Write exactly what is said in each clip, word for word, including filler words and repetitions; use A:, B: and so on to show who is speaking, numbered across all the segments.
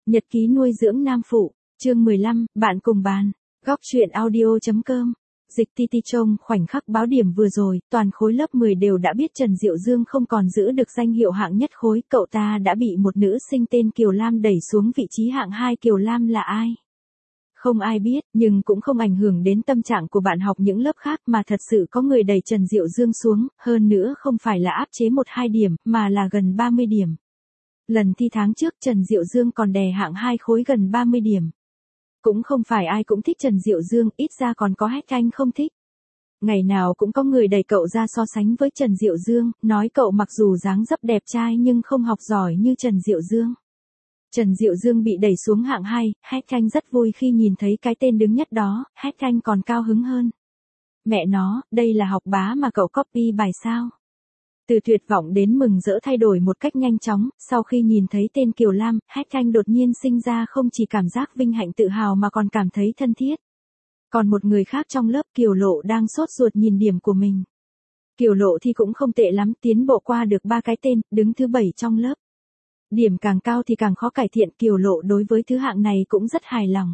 A: Nhật ký nuôi dưỡng nam phụ, chương mười lăm, bạn cùng bàn. Góc truyện audio.com. Dịch ti ti trông khoảnh khắc báo điểm vừa rồi, toàn khối lớp mười đều đã biết Trần Diệu Dương không còn giữ được danh hiệu hạng nhất khối, cậu ta đã bị một nữ sinh tên Kiều Lam đẩy xuống vị trí hạng hai. Kiều Lam là ai? Không ai biết, nhưng cũng không ảnh hưởng đến tâm trạng của bạn học những lớp khác, mà thật sự có người đẩy Trần Diệu Dương xuống, hơn nữa không phải là áp chế một hai điểm, mà là gần ba mươi điểm. Lần thi tháng trước Trần Diệu Dương còn đè hạng hai khối gần ba mươi điểm. Cũng không phải ai cũng thích Trần Diệu Dương, ít ra còn có Hách Anh không thích. Ngày nào cũng có người đẩy cậu ra so sánh với Trần Diệu Dương, nói cậu mặc dù dáng dấp đẹp trai nhưng không học giỏi như Trần Diệu Dương. Trần Diệu Dương bị đẩy xuống hạng hai, Hách Anh rất vui khi nhìn thấy cái tên đứng nhất đó, Hách Anh còn cao hứng hơn. Mẹ nó, đây là học bá mà cậu copy bài sao? Từ tuyệt vọng đến mừng rỡ thay đổi một cách nhanh chóng, sau khi nhìn thấy tên Kiều Lam, Hách Anh đột nhiên sinh ra không chỉ cảm giác vinh hạnh tự hào mà còn cảm thấy thân thiết. Còn một người khác trong lớp, Kiều Lộ đang sốt ruột nhìn điểm của mình. Kiều Lộ thì cũng không tệ lắm, tiến bộ qua được ba cái tên, đứng thứ bảy trong lớp. Điểm càng cao thì càng khó cải thiện, Kiều Lộ đối với thứ hạng này cũng rất hài lòng.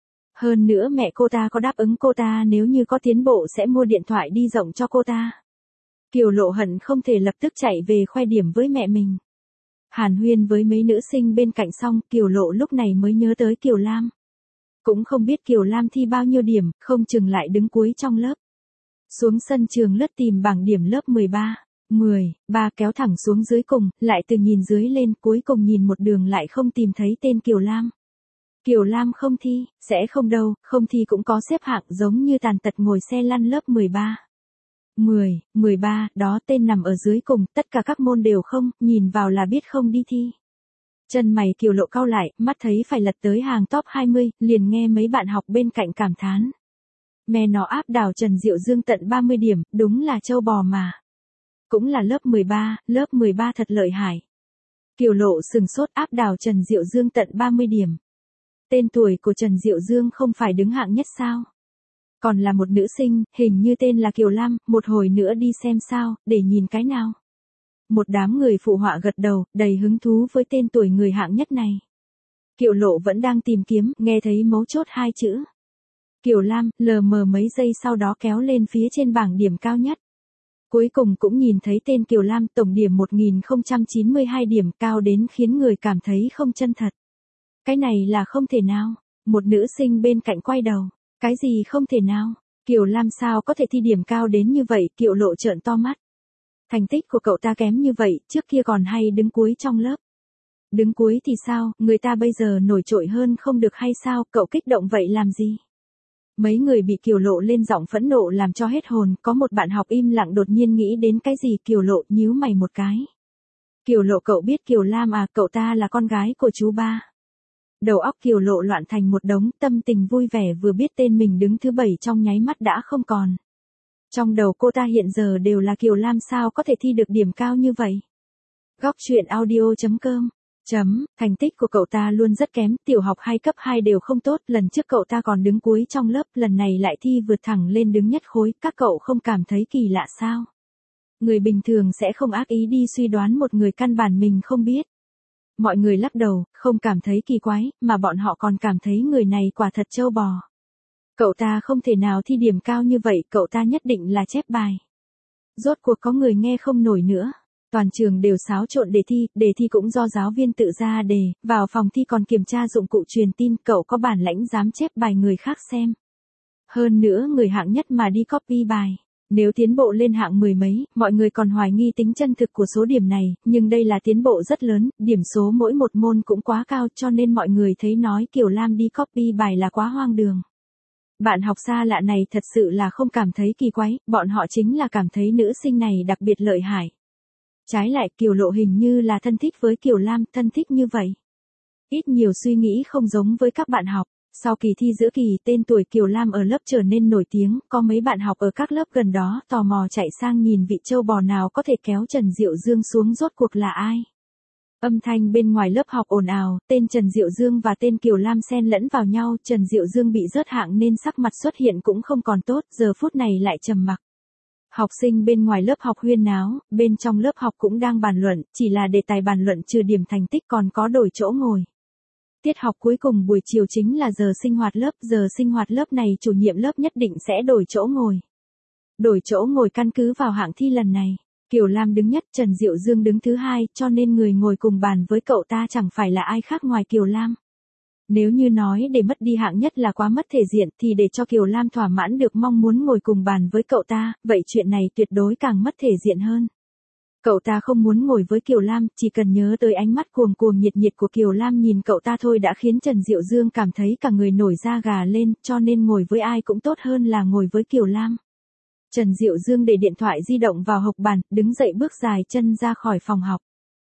A: Hơn nữa mẹ cô ta có đáp ứng cô ta nếu như có tiến bộ sẽ mua điện thoại đi rộng cho cô ta. Kiều Lộ hận không thể lập tức chạy về khoe điểm với mẹ mình. Hàn huyên với mấy nữ sinh bên cạnh xong, Kiều Lộ lúc này mới nhớ tới Kiều Lam. Cũng không biết Kiều Lam thi bao nhiêu điểm, không chừng lại đứng cuối trong lớp. Xuống sân trường lướt tìm bảng điểm lớp mười ba, mười, ba kéo thẳng xuống dưới cùng, lại từ nhìn dưới lên, cuối cùng nhìn một đường lại không tìm thấy tên Kiều Lam. Kiều Lam không thi, sẽ không đâu, không thi cũng có xếp hạng giống như tàn tật ngồi xe lăn lớp mười ba. mười, mười ba, đó tên nằm ở dưới cùng, tất cả các môn đều không, nhìn vào là biết không đi thi. Chân mày Kiều Lộ cau lại, mắt thấy phải lật tới hàng top hai mươi, liền nghe mấy bạn học bên cạnh cảm thán. Mẹ nó áp đảo Trần Diệu Dương tận ba mươi điểm, đúng là trâu bò mà. Cũng là lớp mười ba, lớp mười ba thật lợi hại. Kiều Lộ sừng sốt, áp đảo Trần Diệu Dương tận ba mươi điểm. Tên tuổi của Trần Diệu Dương không phải đứng hạng nhất sao? Còn là một nữ sinh, hình như tên là Kiều Lam, một hồi nữa đi xem sao, để nhìn cái nào. Một đám người phụ họa gật đầu, đầy hứng thú với tên tuổi người hạng nhất này. Kiều Lộ vẫn đang tìm kiếm, nghe thấy mấu chốt hai chữ. Kiều Lam, lờ mờ mấy giây sau đó kéo lên phía trên bảng điểm cao nhất. Cuối cùng cũng nhìn thấy tên Kiều Lam, tổng điểm một nghìn không trăm chín mươi hai điểm, cao đến khiến người cảm thấy không chân thật. Cái này là không thể nào. Một nữ sinh bên cạnh quay đầu. Cái gì không thể nào? Kiều Lam sao có thể thi điểm cao đến như vậy? Kiều Lộ trợn to mắt. Thành tích của cậu ta kém như vậy, trước kia còn hay đứng cuối trong lớp. Đứng cuối thì sao, người ta bây giờ nổi trội hơn không được hay sao, cậu kích động vậy làm gì? Mấy người bị Kiều Lộ lên giọng phẫn nộ làm cho hết hồn, có một bạn học im lặng đột nhiên nghĩ đến cái gì, Kiều Lộ nhíu mày một cái. Kiều Lộ, cậu biết Kiều Lam à, cậu ta là con gái của chú ba. Đầu óc Kiều Lộ loạn thành một đống, tâm tình vui vẻ vừa biết tên mình đứng thứ bảy trong nháy mắt đã không còn. Trong đầu cô ta hiện giờ đều là Kiều Lam sao có thể thi được điểm cao như vậy. Góc truyện audio.com. Chấm, thành tích của cậu ta luôn rất kém, tiểu học hay cấp hai đều không tốt, lần trước cậu ta còn đứng cuối trong lớp, lần này lại thi vượt thẳng lên đứng nhất khối, các cậu không cảm thấy kỳ lạ sao? Người bình thường sẽ không ác ý đi suy đoán một người căn bản mình không biết. Mọi người lắc đầu, không cảm thấy kỳ quái, mà bọn họ còn cảm thấy người này quả thật trâu bò. Cậu ta không thể nào thi điểm cao như vậy, cậu ta nhất định là chép bài. Rốt cuộc có người nghe không nổi nữa. Toàn trường đều xáo trộn đề thi, đề thi cũng do giáo viên tự ra đề, vào phòng thi còn kiểm tra dụng cụ truyền tin, cậu có bản lãnh dám chép bài người khác xem. Hơn nữa người hạng nhất mà đi copy bài. Nếu tiến bộ lên hạng mười mấy, mọi người còn hoài nghi tính chân thực của số điểm này, nhưng đây là tiến bộ rất lớn, điểm số mỗi một môn cũng quá cao cho nên mọi người thấy nói Kiều Lam đi copy bài là quá hoang đường. Bạn học xa lạ này thật sự là không cảm thấy kỳ quái, bọn họ chính là cảm thấy nữ sinh này đặc biệt lợi hại. Trái lại Kiều Lộ hình như là thân thích với Kiều Lam, thân thích như vậy. Ít nhiều suy nghĩ không giống với các bạn học. Sau kỳ thi giữa kỳ, tên tuổi Kiều Lam ở lớp trở nên nổi tiếng, có mấy bạn học ở các lớp gần đó tò mò chạy sang nhìn vị trâu bò nào có thể kéo Trần Diệu Dương xuống, rốt cuộc là ai. Âm thanh bên ngoài lớp học ồn ào, tên Trần Diệu Dương và tên Kiều Lam xen lẫn vào nhau, Trần Diệu Dương bị rớt hạng nên sắc mặt xuất hiện cũng không còn tốt, giờ phút này lại trầm mặc. Học sinh bên ngoài lớp học huyên náo, bên trong lớp học cũng đang bàn luận, chỉ là đề tài bàn luận trừ điểm thành tích còn có đổi chỗ ngồi. Tiết học cuối cùng buổi chiều chính là giờ sinh hoạt lớp, giờ sinh hoạt lớp này chủ nhiệm lớp nhất định sẽ đổi chỗ ngồi. Đổi chỗ ngồi căn cứ vào hạng thi lần này. Kiều Lam đứng nhất, Trần Diệu Dương đứng thứ hai, cho nên người ngồi cùng bàn với cậu ta chẳng phải là ai khác ngoài Kiều Lam. Nếu như nói để mất đi hạng nhất là quá mất thể diện thì để cho Kiều Lam thỏa mãn được mong muốn ngồi cùng bàn với cậu ta, vậy chuyện này tuyệt đối càng mất thể diện hơn. Cậu ta không muốn ngồi với Kiều Lam, chỉ cần nhớ tới ánh mắt cuồng cuồng nhiệt nhiệt của Kiều Lam nhìn cậu ta thôi đã khiến Trần Diệu Dương cảm thấy cả người nổi da gà lên, cho nên ngồi với ai cũng tốt hơn là ngồi với Kiều Lam. Trần Diệu Dương để điện thoại di động vào hộc bàn, đứng dậy bước dài chân ra khỏi phòng học.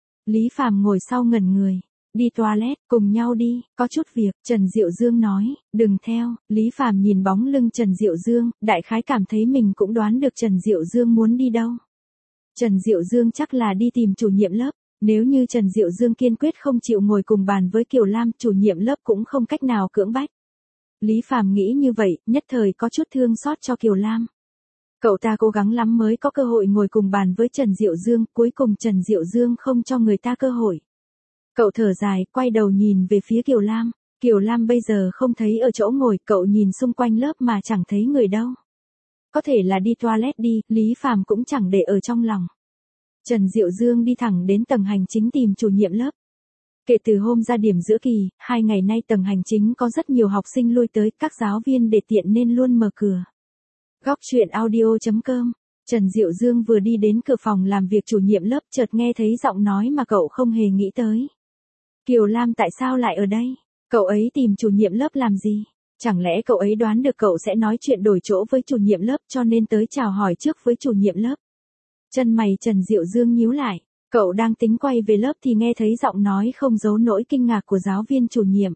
A: Lý Phàm ngồi sau ngẩn người. Đi toilet, cùng nhau đi, có chút việc, Trần Diệu Dương nói, đừng theo. Lý Phàm nhìn bóng lưng Trần Diệu Dương, đại khái cảm thấy mình cũng đoán được Trần Diệu Dương muốn đi đâu. Trần Diệu Dương chắc là đi tìm chủ nhiệm lớp, nếu như Trần Diệu Dương kiên quyết không chịu ngồi cùng bàn với Kiều Lam, chủ nhiệm lớp cũng không cách nào cưỡng bách. Lý Phàm nghĩ như vậy, nhất thời có chút thương xót cho Kiều Lam. Cậu ta cố gắng lắm mới có cơ hội ngồi cùng bàn với Trần Diệu Dương, cuối cùng Trần Diệu Dương không cho người ta cơ hội. Cậu thở dài, quay đầu nhìn về phía Kiều Lam. Kiều Lam bây giờ không thấy ở chỗ ngồi, cậu nhìn xung quanh lớp mà chẳng thấy người đâu. Có thể là đi toilet đi, Lý Phàm cũng chẳng để ở trong lòng. Trần Diệu Dương đi thẳng đến tầng hành chính tìm chủ nhiệm lớp. Kể từ hôm ra điểm giữa kỳ, hai ngày nay tầng hành chính có rất nhiều học sinh lui tới, các giáo viên để tiện nên luôn mở cửa. Góc truyện audio chấm com. Trần Diệu Dương vừa đi đến cửa phòng làm việc chủ nhiệm lớp chợt nghe thấy giọng nói mà cậu không hề nghĩ tới. Kiều Lam tại sao lại ở đây? Cậu ấy tìm chủ nhiệm lớp làm gì? Chẳng lẽ cậu ấy đoán được cậu sẽ nói chuyện đổi chỗ với chủ nhiệm lớp cho nên tới chào hỏi trước với chủ nhiệm lớp? Chân mày Trần Diệu Dương nhíu lại. Cậu đang tính quay về lớp thì nghe thấy giọng nói không giấu nỗi kinh ngạc của giáo viên chủ nhiệm.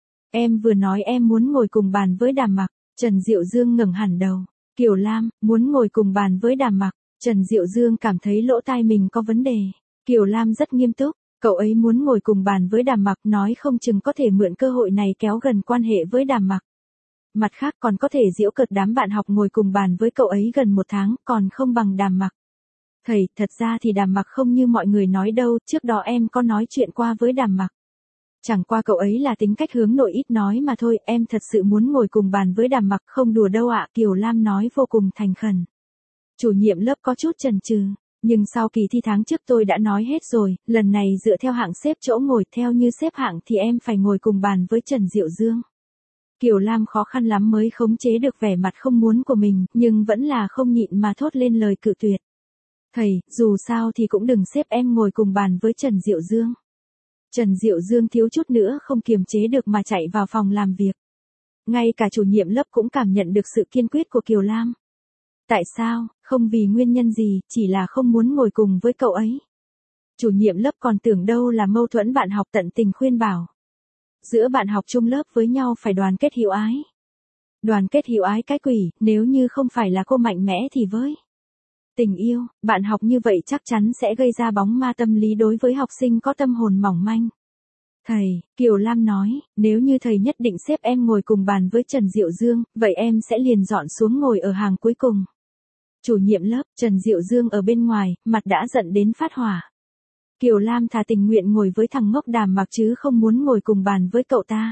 A: Em vừa nói em muốn ngồi cùng bàn với Đàm Mặc. Trần Diệu Dương ngẩng hẳn đầu. Kiều Lam, muốn ngồi cùng bàn với Đàm Mặc. Trần Diệu Dương cảm thấy lỗ tai mình có vấn đề. Kiều Lam rất nghiêm túc. Cậu ấy muốn ngồi cùng bàn với Đàm Mặc, nói không chừng có thể mượn cơ hội này kéo gần quan hệ với Đàm Mặc. Mặt khác còn có thể giễu cợt đám bạn học ngồi cùng bàn với cậu ấy gần một tháng, còn không bằng Đàm Mặc. Thầy, thật ra thì Đàm Mặc không như mọi người nói đâu, trước đó em có nói chuyện qua với Đàm Mặc. Chẳng qua cậu ấy là tính cách hướng nội ít nói mà thôi, em thật sự muốn ngồi cùng bàn với Đàm Mặc, không đùa đâu ạ, Kiều Lam nói vô cùng thành khẩn. Chủ nhiệm lớp có chút chần chừ. Nhưng sau kỳ thi tháng trước tôi đã nói hết rồi, lần này dựa theo hạng xếp chỗ ngồi theo như xếp hạng thì em phải ngồi cùng bàn với Trần Diệu Dương. Kiều Lam khó khăn lắm mới khống chế được vẻ mặt không muốn của mình, nhưng vẫn là không nhịn mà thốt lên lời cự tuyệt. Thầy, dù sao thì cũng đừng xếp em ngồi cùng bàn với Trần Diệu Dương. Trần Diệu Dương thiếu chút nữa không kiềm chế được mà chạy vào phòng làm việc. Ngay cả chủ nhiệm lớp cũng cảm nhận được sự kiên quyết của Kiều Lam. Tại sao, không vì nguyên nhân gì, chỉ là không muốn ngồi cùng với cậu ấy. Chủ nhiệm lớp còn tưởng đâu là mâu thuẫn bạn học tận tình khuyên bảo. Giữa bạn học chung lớp với nhau phải đoàn kết hữu ái. Đoàn kết hữu ái cái quỷ, nếu như không phải là cô mạnh mẽ thì với. Tình yêu, bạn học như vậy chắc chắn sẽ gây ra bóng ma tâm lý đối với học sinh có tâm hồn mỏng manh. Thầy, Kiều Lam nói, nếu như thầy nhất định xếp em ngồi cùng bàn với Trần Diệu Dương, vậy em sẽ liền dọn xuống ngồi ở hàng cuối cùng. Chủ nhiệm lớp, Trần Diệu Dương ở bên ngoài, mặt đã giận đến phát hỏa. Kiều Lam thà tình nguyện ngồi với thằng ngốc Đàm Mặc chứ không muốn ngồi cùng bàn với cậu ta.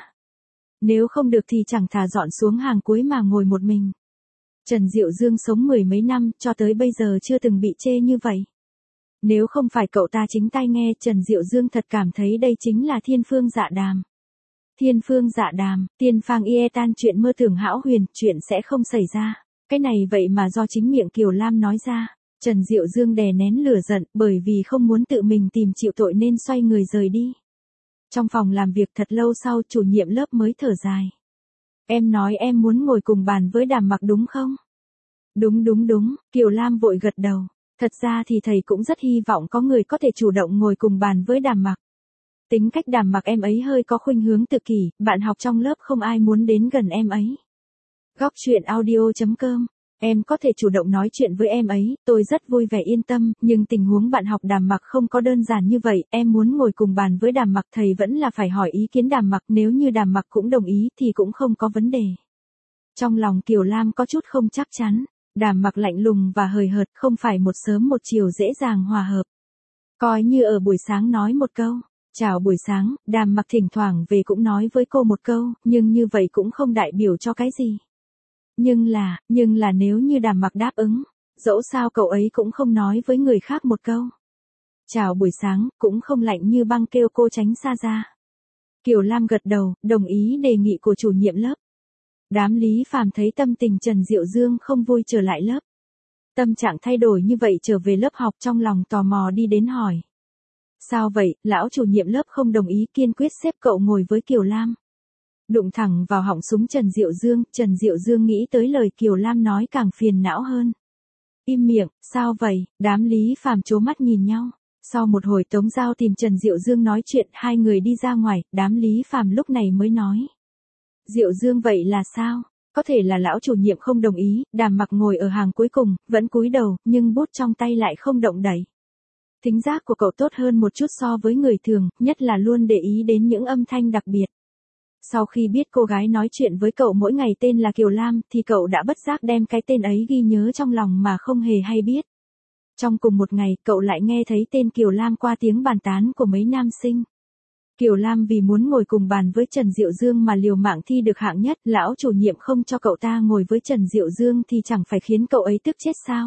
A: Nếu không được thì chẳng thà dọn xuống hàng cuối mà ngồi một mình. Trần Diệu Dương sống mười mấy năm, cho tới bây giờ chưa từng bị chê như vậy. Nếu không phải cậu ta chính tai nghe, Trần Diệu Dương thật cảm thấy đây chính là thiên phương dạ đàm. Thiên phương dạ đàm, tiên phang ie tan chuyện mơ tưởng hão huyền, chuyện sẽ không xảy ra. Cái này vậy mà do chính miệng Kiều Lam nói ra. Trần Diệu Dương đè nén lửa giận, bởi vì không muốn tự mình tìm chịu tội nên xoay người rời đi. Trong phòng làm việc thật lâu sau chủ nhiệm lớp mới thở dài. Em nói em muốn ngồi cùng bàn với Đàm Mặc đúng không? Đúng đúng đúng, Kiều Lam vội gật đầu. Thật ra thì thầy cũng rất hy vọng có người có thể chủ động ngồi cùng bàn với Đàm Mặc. Tính cách Đàm Mặc em ấy hơi có khuynh hướng tự kỷ, bạn học trong lớp không ai muốn đến gần em ấy. Góc truyện audio chấm com. Em có thể chủ động nói chuyện với em ấy, tôi rất vui vẻ yên tâm, nhưng tình huống bạn học Đàm Mặc không có đơn giản như vậy, em muốn ngồi cùng bàn với Đàm Mặc, thầy vẫn là phải hỏi ý kiến Đàm Mặc, nếu như Đàm Mặc cũng đồng ý thì cũng không có vấn đề. Trong lòng Kiều Lam có chút không chắc chắn, Đàm Mặc lạnh lùng và hời hợt, không phải một sớm một chiều dễ dàng hòa hợp. Coi như ở buổi sáng nói một câu, Chào buổi sáng, Đàm Mặc thỉnh thoảng về cũng nói với cô một câu, nhưng như vậy cũng không đại biểu cho cái gì. Nhưng là, nhưng là nếu như Đàm Mặc đáp ứng, dẫu sao cậu ấy cũng không nói với người khác một câu. Chào buổi sáng, cũng không lạnh như băng kêu cô tránh xa ra. Kiều Lam gật đầu, đồng ý đề nghị của chủ nhiệm lớp. Đám Lý Phàm thấy tâm tình Trần Diệu Dương không vui trở lại lớp. Tâm trạng thay đổi như vậy trở về lớp học trong lòng tò mò đi đến hỏi. Sao vậy, lão chủ nhiệm lớp không đồng ý kiên quyết xếp cậu ngồi với Kiều Lam. Đụng thẳng vào họng súng Trần Diệu Dương, Trần Diệu Dương nghĩ tới lời Kiều Lam nói càng phiền não hơn. Im miệng, sao vậy, đám Lý Phàm trố mắt nhìn nhau. Sau một hồi Tống Giao tìm Trần Diệu Dương nói chuyện, hai người đi ra ngoài, đám Lý Phàm lúc này mới nói. Diệu Dương vậy là sao? Có thể là lão chủ nhiệm không đồng ý, Đàm Mặc ngồi ở hàng cuối cùng, vẫn cúi đầu, nhưng bút trong tay lại không động đậy. Thính giác của cậu tốt hơn một chút so với người thường, nhất là luôn để ý đến những âm thanh đặc biệt. Sau khi biết cô gái nói chuyện với cậu mỗi ngày tên là Kiều Lam, thì cậu đã bất giác đem cái tên ấy ghi nhớ trong lòng mà không hề hay biết. Trong cùng một ngày, cậu lại nghe thấy tên Kiều Lam qua tiếng bàn tán của mấy nam sinh. Kiều Lam vì muốn ngồi cùng bàn với Trần Diệu Dương mà liều mạng thi được hạng nhất, lão chủ nhiệm không cho cậu ta ngồi với Trần Diệu Dương thì chẳng phải khiến cậu ấy tức chết sao?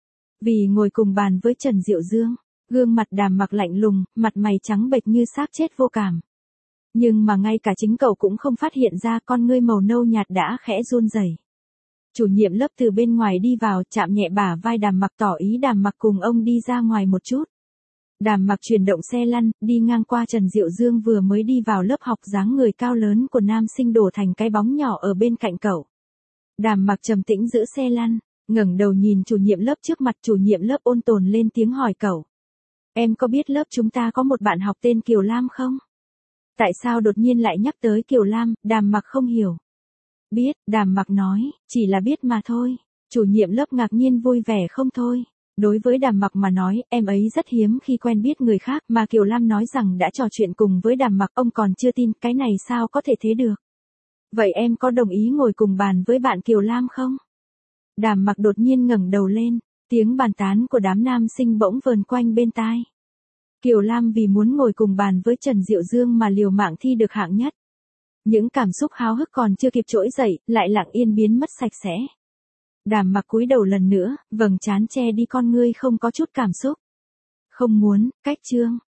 A: Vì ngồi cùng bàn với Trần Diệu Dương, gương mặt Đàm Mặc lạnh lùng, mặt mày trắng bệch như xác chết vô cảm. Nhưng mà ngay cả chính cậu cũng không phát hiện ra con ngươi màu nâu nhạt đã khẽ run rẩy. Chủ nhiệm lớp từ bên ngoài đi vào, chạm nhẹ bả vai Đàm Mặc tỏ ý Đàm Mặc cùng ông đi ra ngoài một chút. Đàm Mặc chuyển động xe lăn, đi ngang qua Trần Diệu Dương vừa mới đi vào lớp học, dáng người cao lớn của nam sinh đổ thành cái bóng nhỏ ở bên cạnh cậu. Đàm Mặc trầm tĩnh giữ xe lăn, ngẩng đầu nhìn chủ nhiệm lớp trước mặt, chủ nhiệm lớp ôn tồn lên tiếng hỏi cậu. Em có biết lớp chúng ta có một bạn học tên Kiều Lam không? Tại sao đột nhiên lại nhắc tới Kiều Lam, Đàm Mặc không hiểu. Biết, Đàm Mặc nói, chỉ là biết mà thôi. Chủ nhiệm lớp ngạc nhiên vui vẻ không thôi. Đối với Đàm Mặc mà nói, em ấy rất hiếm khi quen biết người khác, mà Kiều Lam nói rằng đã trò chuyện cùng với Đàm Mặc, ông còn chưa tin, cái này sao có thể thế được. Vậy em có đồng ý ngồi cùng bàn với bạn Kiều Lam không? Đàm Mặc đột nhiên ngẩng đầu lên, tiếng bàn tán của đám nam sinh bỗng vờn quanh bên tai. Kiều Lam vì muốn ngồi cùng bàn với Trần Diệu Dương mà liều mạng thi được hạng nhất. Những cảm xúc háo hức còn chưa kịp trỗi dậy, lại lặng yên biến mất sạch sẽ. Đàm Mặc cúi đầu lần nữa, vầng trán che đi con ngươi không có chút cảm xúc. Không muốn, cách chương.